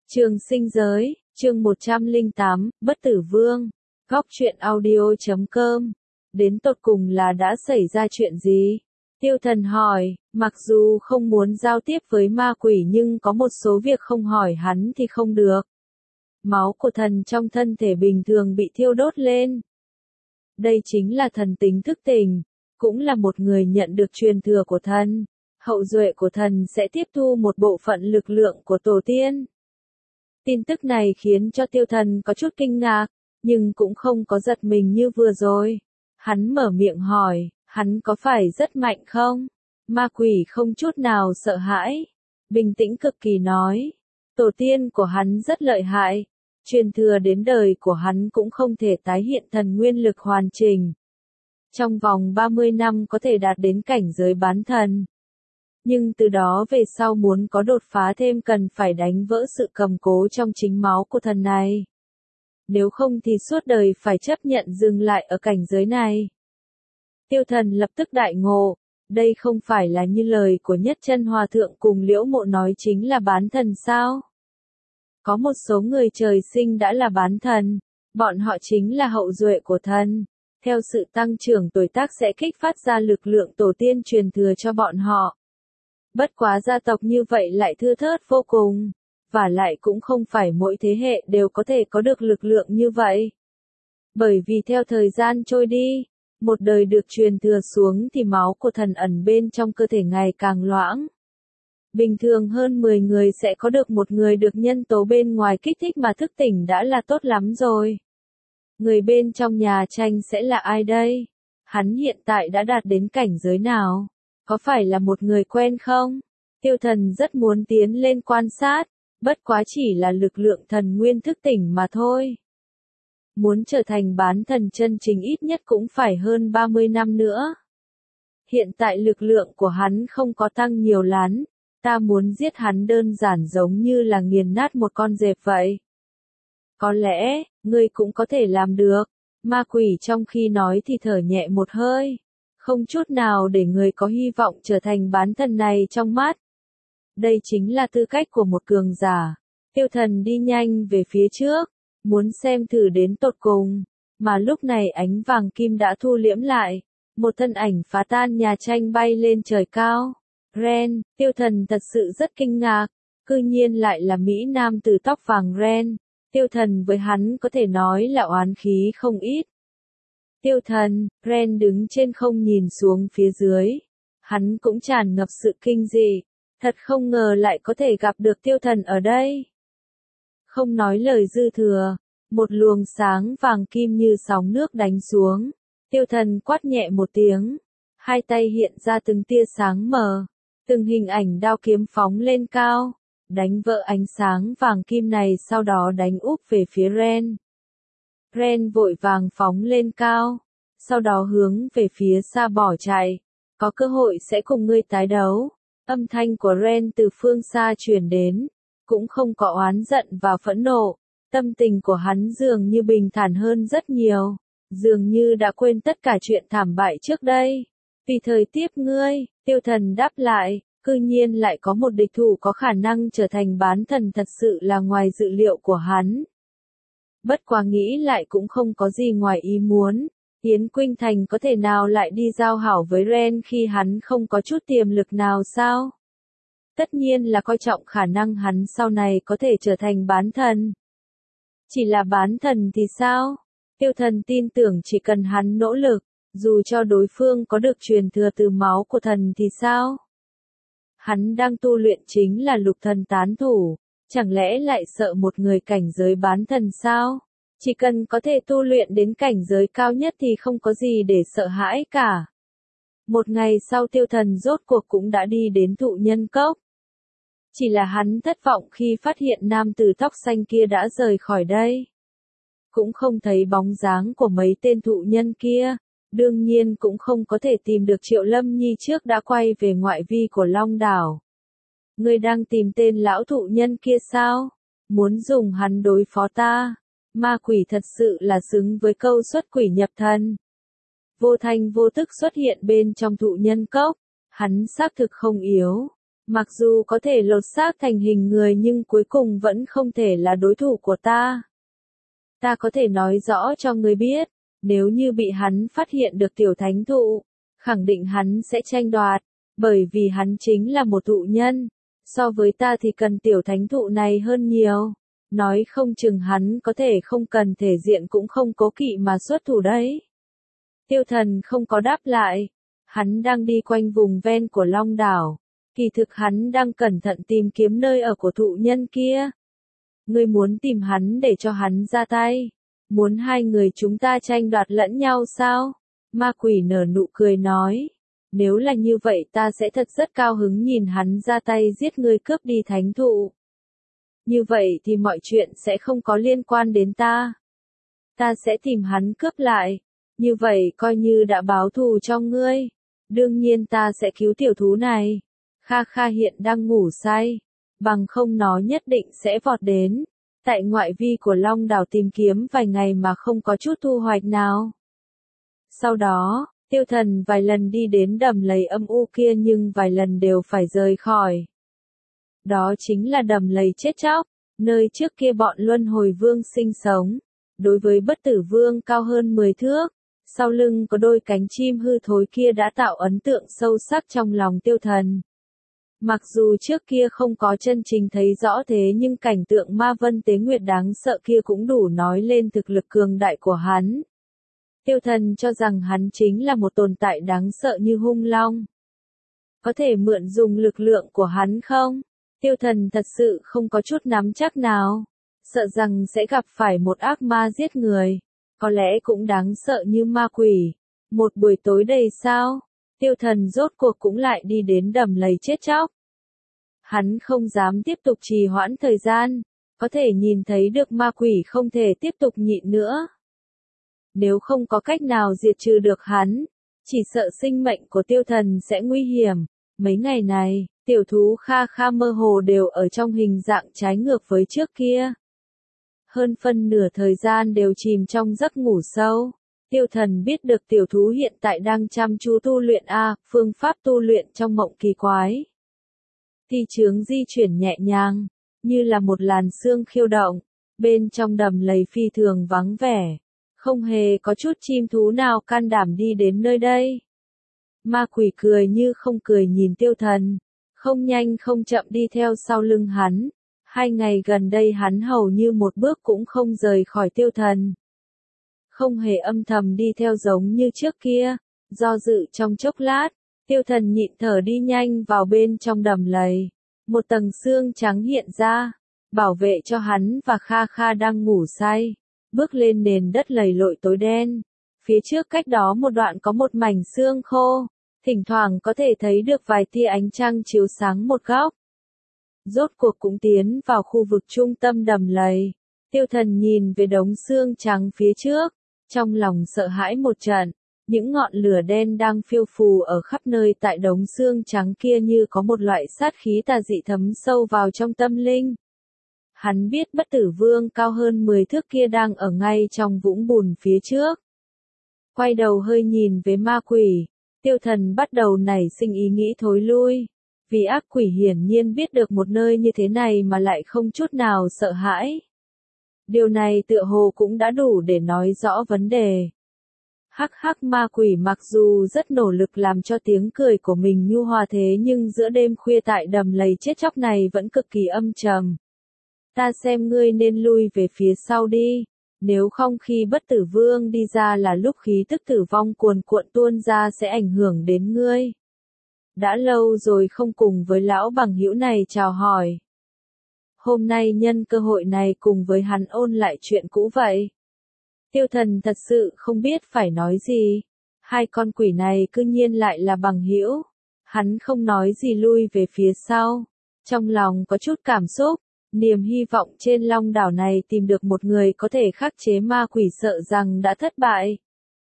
Trường sinh giới, chương 108, Bất tử vương, góc truyện audio.com. Đến tột cùng là đã xảy ra chuyện gì? Tiêu Thần hỏi, mặc dù không muốn giao tiếp với ma quỷ nhưng có một số việc không hỏi hắn thì không được. Máu của thần trong thân thể bình thường bị thiêu đốt lên. Đây chính là thần tính thức tỉnh, cũng là một người nhận được truyền thừa của thần. Hậu duệ của thần sẽ tiếp thu một bộ phận lực lượng của tổ tiên. Tin tức này khiến cho Tiêu Thần có chút kinh ngạc, nhưng cũng không có giật mình như vừa rồi. Hắn mở miệng hỏi, hắn có phải rất mạnh không? Ma quỷ không chút nào sợ hãi, bình tĩnh cực kỳ nói. Tổ tiên của hắn rất lợi hại, truyền thừa đến đời của hắn cũng không thể tái hiện thần nguyên lực hoàn chỉnh. Trong vòng 30 năm có thể đạt đến cảnh giới bán thần. Nhưng từ đó về sau muốn có đột phá thêm cần phải đánh vỡ sự cầm cố trong chính máu của thần này. Nếu không thì suốt đời phải chấp nhận dừng lại ở cảnh giới này. Tiêu Thần lập tức đại ngộ, đây không phải là như lời của Nhất Chân Hòa Thượng cùng Liễu Mộ nói chính là bán thần sao? Có một số người trời sinh đã là bán thần, bọn họ chính là hậu duệ của thần. Theo sự tăng trưởng tuổi tác sẽ kích phát ra lực lượng tổ tiên truyền thừa cho bọn họ. Bất quá gia tộc như vậy lại thưa thớt vô cùng, và lại cũng không phải mỗi thế hệ đều có thể có được lực lượng như vậy. Bởi vì theo thời gian trôi đi, một đời được truyền thừa xuống thì máu của thần ẩn bên trong cơ thể ngày càng loãng. Bình thường hơn 10 người sẽ có được một người được nhân tố bên ngoài kích thích mà thức tỉnh đã là tốt lắm rồi. Người bên trong nhà tranh sẽ là ai đây? Hắn hiện tại đã đạt đến cảnh giới nào? Có phải là một người quen không? Tiêu Thần rất muốn tiến lên quan sát, bất quá chỉ là lực lượng thần nguyên thức tỉnh mà thôi. Muốn trở thành bán thần chân chính ít nhất cũng phải hơn 30 năm nữa. Hiện tại lực lượng của hắn không có tăng nhiều lắm, ta muốn giết hắn đơn giản giống như là nghiền nát một con dẹp vậy. Có lẽ, ngươi cũng có thể làm được. Ma quỷ trong khi nói thì thở nhẹ một hơi. Không chút nào để người có hy vọng trở thành bán thần này trong mắt. Đây chính là tư cách của một cường giả. Tiêu Thần đi nhanh về phía trước, muốn xem thử đến tột cùng. Mà lúc này ánh vàng kim đã thu liễm lại. Một thân ảnh phá tan nhà tranh bay lên trời cao. Ren, Tiêu Thần thật sự rất kinh ngạc. Cư nhiên lại là Mỹ Nam tử tóc vàng Ren. Tiêu Thần với hắn có thể nói là oán khí không ít. Tiêu Thần, Ren đứng trên không nhìn xuống phía dưới. Hắn cũng tràn ngập sự kinh dị. Thật không ngờ lại có thể gặp được Tiêu Thần ở đây. Không nói lời dư thừa, một luồng sáng vàng kim như sóng nước đánh xuống. Tiêu Thần quát nhẹ một tiếng. Hai tay hiện ra từng tia sáng mờ. Từng hình ảnh đao kiếm phóng lên cao. Đánh vỡ ánh sáng vàng kim này sau đó đánh úp về phía Ren. Ren vội vàng phóng lên cao, sau đó hướng về phía xa bỏ chạy. Có cơ hội sẽ cùng ngươi tái đấu. Âm thanh của Ren từ phương xa truyền đến, cũng không có oán giận và phẫn nộ. Tâm tình của hắn dường như bình thản hơn rất nhiều, dường như đã quên tất cả chuyện thảm bại trước đây. Vì thời tiếp ngươi, Tiêu Thần đáp lại. Cư nhiên lại có một địch thủ có khả năng trở thành bán thần thật sự là ngoài dự liệu của hắn. Bất quá nghĩ lại cũng không có gì ngoài ý muốn. Yến Khuynh Thành có thể nào lại đi giao hảo với Ren khi hắn không có chút tiềm lực nào sao? Tất nhiên là coi trọng khả năng hắn sau này có thể trở thành bán thần. Chỉ là bán thần thì sao? Tiêu Thần tin tưởng chỉ cần hắn nỗ lực, dù cho đối phương có được truyền thừa từ máu của thần thì sao? Hắn đang tu luyện chính là lục thần tán thủ, chẳng lẽ lại sợ một người cảnh giới bán thần sao? Chỉ cần có thể tu luyện đến cảnh giới cao nhất thì không có gì để sợ hãi cả. Một ngày sau Tiêu Thần rốt cuộc cũng đã đi đến thụ nhân cốc. Chỉ là hắn thất vọng khi phát hiện nam tử tóc xanh kia đã rời khỏi đây. Cũng không thấy bóng dáng của mấy tên thụ nhân kia. Đương nhiên cũng không có thể tìm được Triệu Lâm Nhi trước đã quay về ngoại vi của Long Đảo. Ngươi đang tìm tên lão thụ nhân kia sao? Muốn dùng hắn đối phó ta? Ma quỷ thật sự là xứng với câu xuất quỷ nhập thần. Vô thanh vô tức xuất hiện bên trong thụ nhân cốc. Hắn xác thực không yếu. Mặc dù có thể lột xác thành hình người nhưng cuối cùng vẫn không thể là đối thủ của ta. Ta có thể nói rõ cho ngươi biết, nếu như bị hắn phát hiện được tiểu thánh thụ, khẳng định hắn sẽ tranh đoạt, bởi vì hắn chính là một thụ nhân, so với ta thì cần tiểu thánh thụ này hơn nhiều. Nói không chừng hắn có thể không cần thể diện cũng không cố kỵ mà xuất thủ đấy. Tiêu Thần không có đáp lại, hắn đang đi quanh vùng ven của Long đảo, kỳ thực hắn đang cẩn thận tìm kiếm nơi ở của thụ nhân kia. Ngươi muốn tìm hắn để cho hắn ra tay, muốn hai người chúng ta tranh đoạt lẫn nhau sao? Ma quỷ nở nụ cười nói, nếu là như vậy ta sẽ thật rất cao hứng nhìn hắn ra tay giết ngươi cướp đi thánh thụ. Như vậy thì mọi chuyện sẽ không có liên quan đến ta. Ta sẽ tìm hắn cướp lại, như vậy coi như đã báo thù cho ngươi. Đương nhiên ta sẽ cứu tiểu thú này. Kha Kha hiện đang ngủ say, bằng không nó nhất định sẽ vọt đến. Tại ngoại vi của Long đảo tìm kiếm vài ngày mà không có chút thu hoạch nào. Sau đó, Tiêu Thần vài lần đi đến đầm lầy âm u kia nhưng vài lần đều phải rời khỏi. Đó chính là đầm lầy chết chóc, nơi trước kia bọn luân hồi vương sinh sống. Đối với bất tử vương cao hơn 10 thước, sau lưng có đôi cánh chim hư thối kia đã tạo ấn tượng sâu sắc trong lòng Tiêu Thần. Mặc dù trước kia không có chân chính thấy rõ thế nhưng cảnh tượng ma vân tế nguyệt đáng sợ kia cũng đủ nói lên thực lực cường đại của hắn. Tiêu Thần cho rằng hắn chính là một tồn tại đáng sợ như hung long. Có thể mượn dùng lực lượng của hắn không? Tiêu Thần thật sự không có chút nắm chắc nào. Sợ rằng sẽ gặp phải một ác ma giết người. Có lẽ cũng đáng sợ như ma quỷ. Một buổi tối đầy sao? Tiêu Thần rốt cuộc cũng lại đi đến đầm lầy chết chóc. Hắn không dám tiếp tục trì hoãn thời gian. Có thể nhìn thấy được ma quỷ không thể tiếp tục nhịn nữa. Nếu không có cách nào diệt trừ được hắn, chỉ sợ sinh mệnh của Tiêu Thần sẽ nguy hiểm. Mấy ngày này, tiểu thú Kha Kha mơ hồ đều ở trong hình dạng trái ngược với trước kia. Hơn phân nửa thời gian đều chìm trong giấc ngủ sâu. Tiêu Thần biết được tiểu thú hiện tại đang chăm chú tu luyện phương pháp tu luyện trong mộng kỳ quái. Ti chướng di chuyển nhẹ nhàng, như là một làn sương khiêu động, bên trong đầm lầy phi thường vắng vẻ. Không hề có chút chim thú nào can đảm đi đến nơi đây. Ma quỷ cười như không cười nhìn Tiêu Thần, không nhanh không chậm đi theo sau lưng hắn. 2 ngày gần đây hắn hầu như một bước cũng không rời khỏi Tiêu Thần. Không hề âm thầm đi theo giống như trước kia, do dự trong chốc lát, Tiêu Thần nhịn thở đi nhanh vào bên trong đầm lầy. Một tầng xương trắng hiện ra, bảo vệ cho hắn và Kha Kha đang ngủ say. Bước lên nền đất lầy lội tối đen. Phía trước cách đó một đoạn có một mảnh xương khô, thỉnh thoảng có thể thấy được vài tia ánh trăng chiếu sáng một góc. Rốt cuộc cũng tiến vào khu vực trung tâm đầm lầy. Tiêu Thần nhìn về đống xương trắng phía trước, trong lòng sợ hãi một trận. Những ngọn lửa đen đang phiêu phù ở khắp nơi tại đống xương trắng kia như có một loại sát khí tà dị thấm sâu vào trong tâm linh. Hắn biết bất tử vương cao hơn 10 thước kia đang ở ngay trong vũng bùn phía trước. Quay đầu hơi nhìn về ma quỷ, Tiêu Thần bắt đầu nảy sinh ý nghĩ thối lui. Vì ác quỷ hiển nhiên biết được một nơi như thế này mà lại không chút nào sợ hãi. Điều này tựa hồ cũng đã đủ để nói rõ vấn đề. Hắc hắc, ma quỷ mặc dù rất nỗ lực làm cho tiếng cười của mình nhu hòa thế nhưng giữa đêm khuya tại đầm lầy chết chóc này vẫn cực kỳ âm trầm. Ta xem ngươi nên lui về phía sau đi, nếu không khi bất tử vương đi ra là lúc khí tức tử vong cuồn cuộn tuôn ra sẽ ảnh hưởng đến ngươi. Đã lâu rồi không cùng với lão bằng hữu này chào hỏi. Hôm nay nhân cơ hội này cùng với hắn ôn lại chuyện cũ vậy. Tiêu Thần thật sự không biết phải nói gì. Hai con quỷ này cư nhiên lại là bằng hữu. Hắn không nói gì lui về phía sau. Trong lòng có chút cảm xúc. Niềm hy vọng trên Long đảo này tìm được một người có thể khắc chế ma quỷ sợ rằng đã thất bại.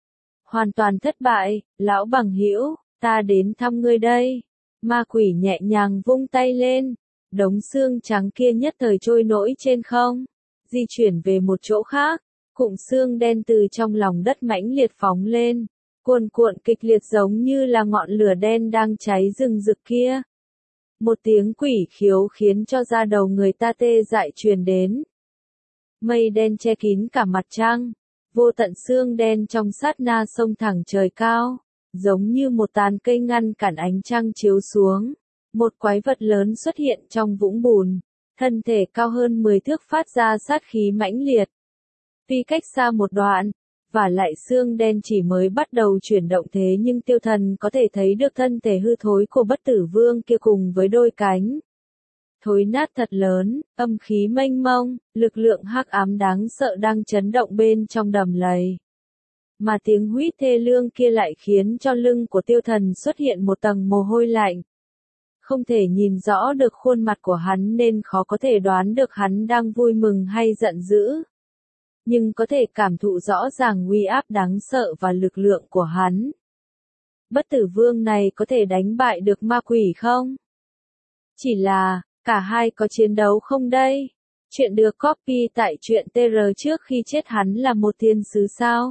Hoàn toàn thất bại, lão bằng hữu, ta đến thăm ngươi đây. Ma quỷ nhẹ nhàng vung tay lên, đống xương trắng kia nhất thời trôi nổi trên không, di chuyển về một chỗ khác, cụm xương đen từ trong lòng đất mãnh liệt phóng lên, cuồn cuộn kịch liệt giống như là ngọn lửa đen đang cháy rừng rực kia. Một tiếng quỷ khiếu khiến cho da đầu người ta tê dại truyền đến. Mây đen che kín cả mặt trăng, vô tận sương đen trong sát na xông thẳng trời cao, giống như một tán cây ngăn cản ánh trăng chiếu xuống. Một quái vật lớn xuất hiện trong vũng bùn, thân thể cao hơn 10 thước phát ra sát khí mãnh liệt. Tuy cách xa một đoạn, và lại xương đen chỉ mới bắt đầu chuyển động thế nhưng Tiêu Thần có thể thấy được thân thể hư thối của Bất Tử Vương kia cùng với đôi cánh thối nát thật lớn, âm khí mênh mông, lực lượng hắc ám đáng sợ đang chấn động bên trong đầm lầy. Mà tiếng huýt thê lương kia lại khiến cho lưng của Tiêu Thần xuất hiện một tầng mồ hôi lạnh. Không thể nhìn rõ được khuôn mặt của hắn nên khó có thể đoán được hắn đang vui mừng hay giận dữ. Nhưng có thể cảm thụ rõ ràng uy áp đáng sợ và lực lượng của hắn. Bất Tử Vương này có thể đánh bại được ma quỷ không? Chỉ là, cả hai có chiến đấu không đây? Chuyện được copy tại truyện TR trước khi chết hắn là một thiên sứ sao?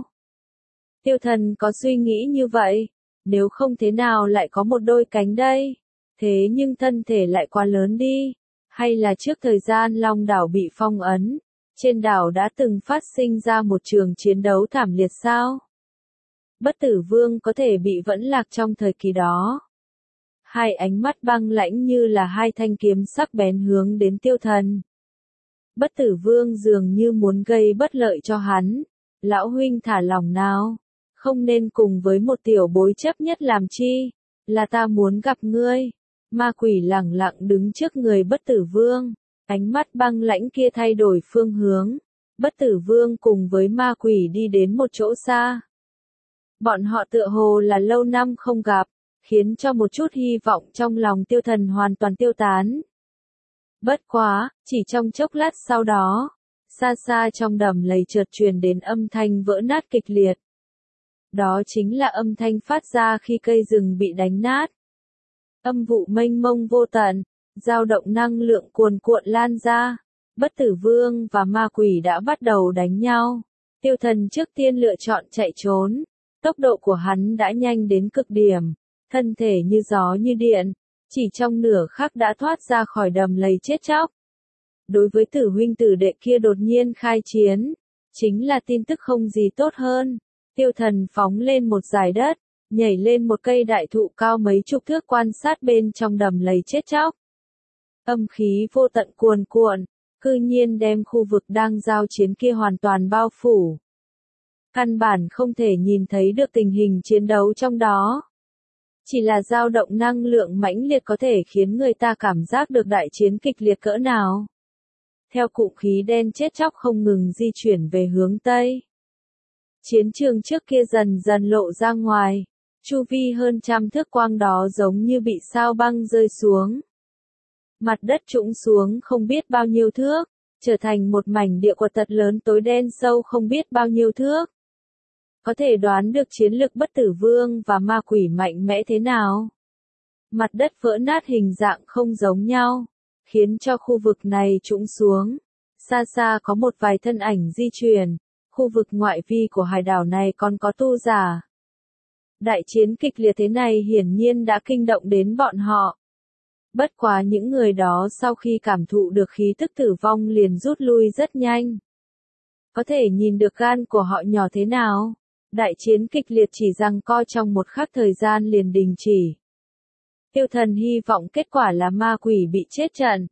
Tiêu Thần có suy nghĩ như vậy, nếu không thế nào lại có một đôi cánh đây? Thế nhưng thân thể lại quá lớn đi, hay là trước thời gian Long đảo bị phong ấn, trên đảo đã từng phát sinh ra một trường chiến đấu thảm liệt sao? Bất Tử Vương có thể bị vẫn lạc trong thời kỳ đó. Hai ánh mắt băng lãnh như là hai thanh kiếm sắc bén hướng đến Tiêu Thần. Bất Tử Vương dường như muốn gây bất lợi cho hắn. Lão huynh thả lòng nào, không nên cùng với một tiểu bối chấp nhất làm chi, là ta muốn gặp ngươi. Ma quỷ lẳng lặng đứng trước người Bất Tử Vương, ánh mắt băng lãnh kia thay đổi phương hướng. Bất Tử Vương cùng với ma quỷ đi đến một chỗ xa. Bọn họ tựa hồ là lâu năm không gặp, khiến cho một chút hy vọng trong lòng Tiêu Thần hoàn toàn tiêu tán. Bất quá, chỉ trong chốc lát sau đó, xa xa trong đầm lầy chợt truyền đến âm thanh vỡ nát kịch liệt. Đó chính là âm thanh phát ra khi cây rừng bị đánh nát. Âm vụ mênh mông vô tận, dao động năng lượng cuồn cuộn lan ra. Bất Tử Vương và ma quỷ đã bắt đầu đánh nhau. Tiêu Thần trước tiên lựa chọn chạy trốn. Tốc độ của hắn đã nhanh đến cực điểm, thân thể như gió như điện, chỉ trong nửa khắc đã thoát ra khỏi đầm lầy chết chóc. Đối với tử huynh tử đệ kia đột nhiên khai chiến, chính là tin tức không gì tốt hơn. Tiêu Thần phóng lên một dải đất, nhảy lên một cây đại thụ cao mấy chục thước quan sát bên trong đầm lầy chết chóc. Âm khí vô tận cuồn cuộn, cư nhiên đem khu vực đang giao chiến kia hoàn toàn bao phủ. Căn bản không thể nhìn thấy được tình hình chiến đấu trong đó. Chỉ là dao động năng lượng mãnh liệt có thể khiến người ta cảm giác được đại chiến kịch liệt cỡ nào. Theo cụm khí đen chết chóc không ngừng di chuyển về hướng Tây. Chiến trường trước kia dần dần lộ ra ngoài, chu vi hơn trăm thước quang đó giống như bị sao băng rơi xuống. Mặt đất trũng xuống không biết bao nhiêu thước, trở thành một mảnh địa quật thật lớn tối đen sâu không biết bao nhiêu thước. Có thể đoán được chiến lực Bất Tử Vương và ma quỷ mạnh mẽ thế nào. Mặt đất vỡ nát hình dạng không giống nhau, khiến cho khu vực này trũng xuống. Xa xa có một vài thân ảnh di chuyển, khu vực ngoại vi của hải đảo này còn có tu giả. Đại chiến kịch liệt thế này hiển nhiên đã kinh động đến bọn họ. Bất quá những người đó sau khi cảm thụ được khí tức tử vong liền rút lui rất nhanh. Có thể nhìn được gan của họ nhỏ thế nào. Đại chiến kịch liệt chỉ giằng co trong một khắc thời gian liền đình chỉ. Tiêu Thần hy vọng kết quả là ma quỷ bị chết trận.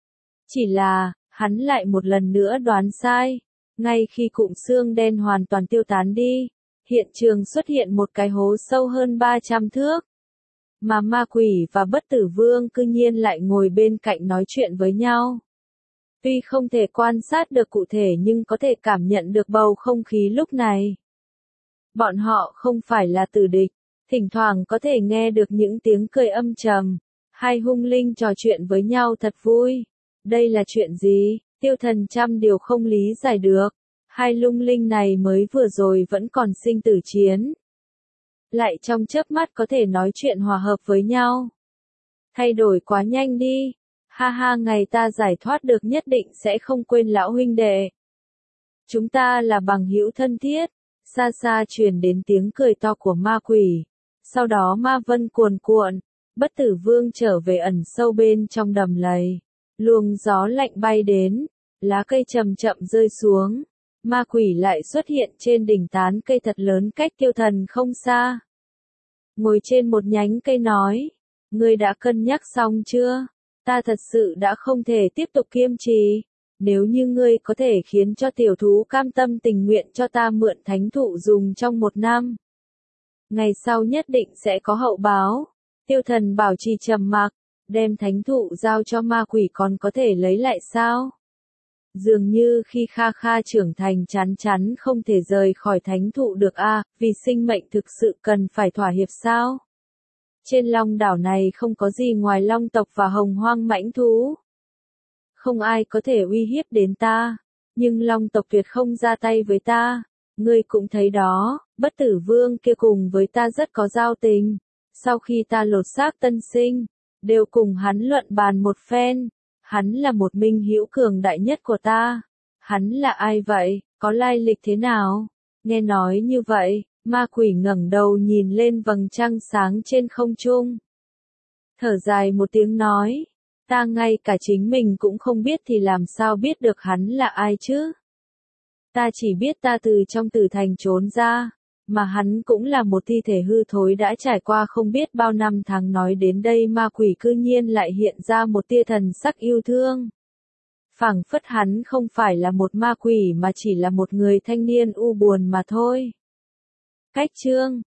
Chỉ là, hắn lại một lần nữa đoán sai. Ngay khi cụm xương đen hoàn toàn tiêu tán đi, hiện trường xuất hiện một cái hố sâu hơn 300 thước. Mà ma quỷ và Bất Tử Vương cư nhiên lại ngồi bên cạnh nói chuyện với nhau. Tuy không thể quan sát được cụ thể nhưng có thể cảm nhận được bầu không khí lúc này. Bọn họ không phải là tử địch, thỉnh thoảng có thể nghe được những tiếng cười âm trầm. Hai hung linh trò chuyện với nhau thật vui. Đây là chuyện gì? Tiêu Thần trăm điều không lý giải được. Hai lung linh này mới vừa rồi vẫn còn sinh tử chiến. Lại trong chớp mắt có thể nói chuyện hòa hợp với nhau. Thay đổi quá nhanh đi. Ha ha, ngày ta giải thoát được nhất định sẽ không quên lão huynh đệ. Chúng ta là bằng hữu thân thiết. Xa xa truyền đến tiếng cười to của ma quỷ. Sau đó ma vân cuồn cuộn. Bất Tử Vương trở về ẩn sâu bên trong đầm lầy. Luồng gió lạnh bay đến, lá cây chậm chậm rơi xuống. Ma quỷ lại xuất hiện trên đỉnh tán cây thật lớn cách Tiêu Thần không xa. Ngồi trên một nhánh cây nói, ngươi đã cân nhắc xong chưa? Ta thật sự đã không thể tiếp tục kiêm trì. Nếu như ngươi có thể khiến cho tiểu thú cam tâm tình nguyện cho ta mượn thánh thụ dùng trong 1 năm. Ngày sau nhất định sẽ có hậu báo. Tiêu Thần bảo trì trầm mặc, đem thánh thụ giao cho ma quỷ còn có thể lấy lại sao? Dường như khi Kha Kha trưởng thành chán chắn không thể rời khỏi thánh thụ được vì sinh mệnh thực sự cần phải thỏa hiệp sao? Trên Long đảo này không có gì ngoài Long tộc và Hồng Hoang mãnh thú. Không ai có thể uy hiếp đến ta, nhưng Long tộc tuyệt không ra tay với ta. Ngươi cũng thấy đó, Bất Tử Vương kia cùng với ta rất có giao tình. Sau khi ta lột xác tân sinh, đều cùng hắn luận bàn một phen. Hắn là một minh hữu cường đại nhất của ta. Hắn là ai vậy, có lai lịch thế nào? Nghe nói như vậy, ma quỷ ngẩng đầu nhìn lên vầng trăng sáng trên không trung. Thở dài một tiếng nói, ta ngay cả chính mình cũng không biết thì làm sao biết được hắn là ai chứ? Ta chỉ biết ta từ trong tử thành trốn ra, mà hắn cũng là một thi thể hư thối đã trải qua không biết bao năm tháng. Nói đến đây ma quỷ cư nhiên lại hiện ra một tia thần sắc yêu thương. Phảng phất hắn không phải là một ma quỷ mà chỉ là một người thanh niên u buồn mà thôi. Cách chương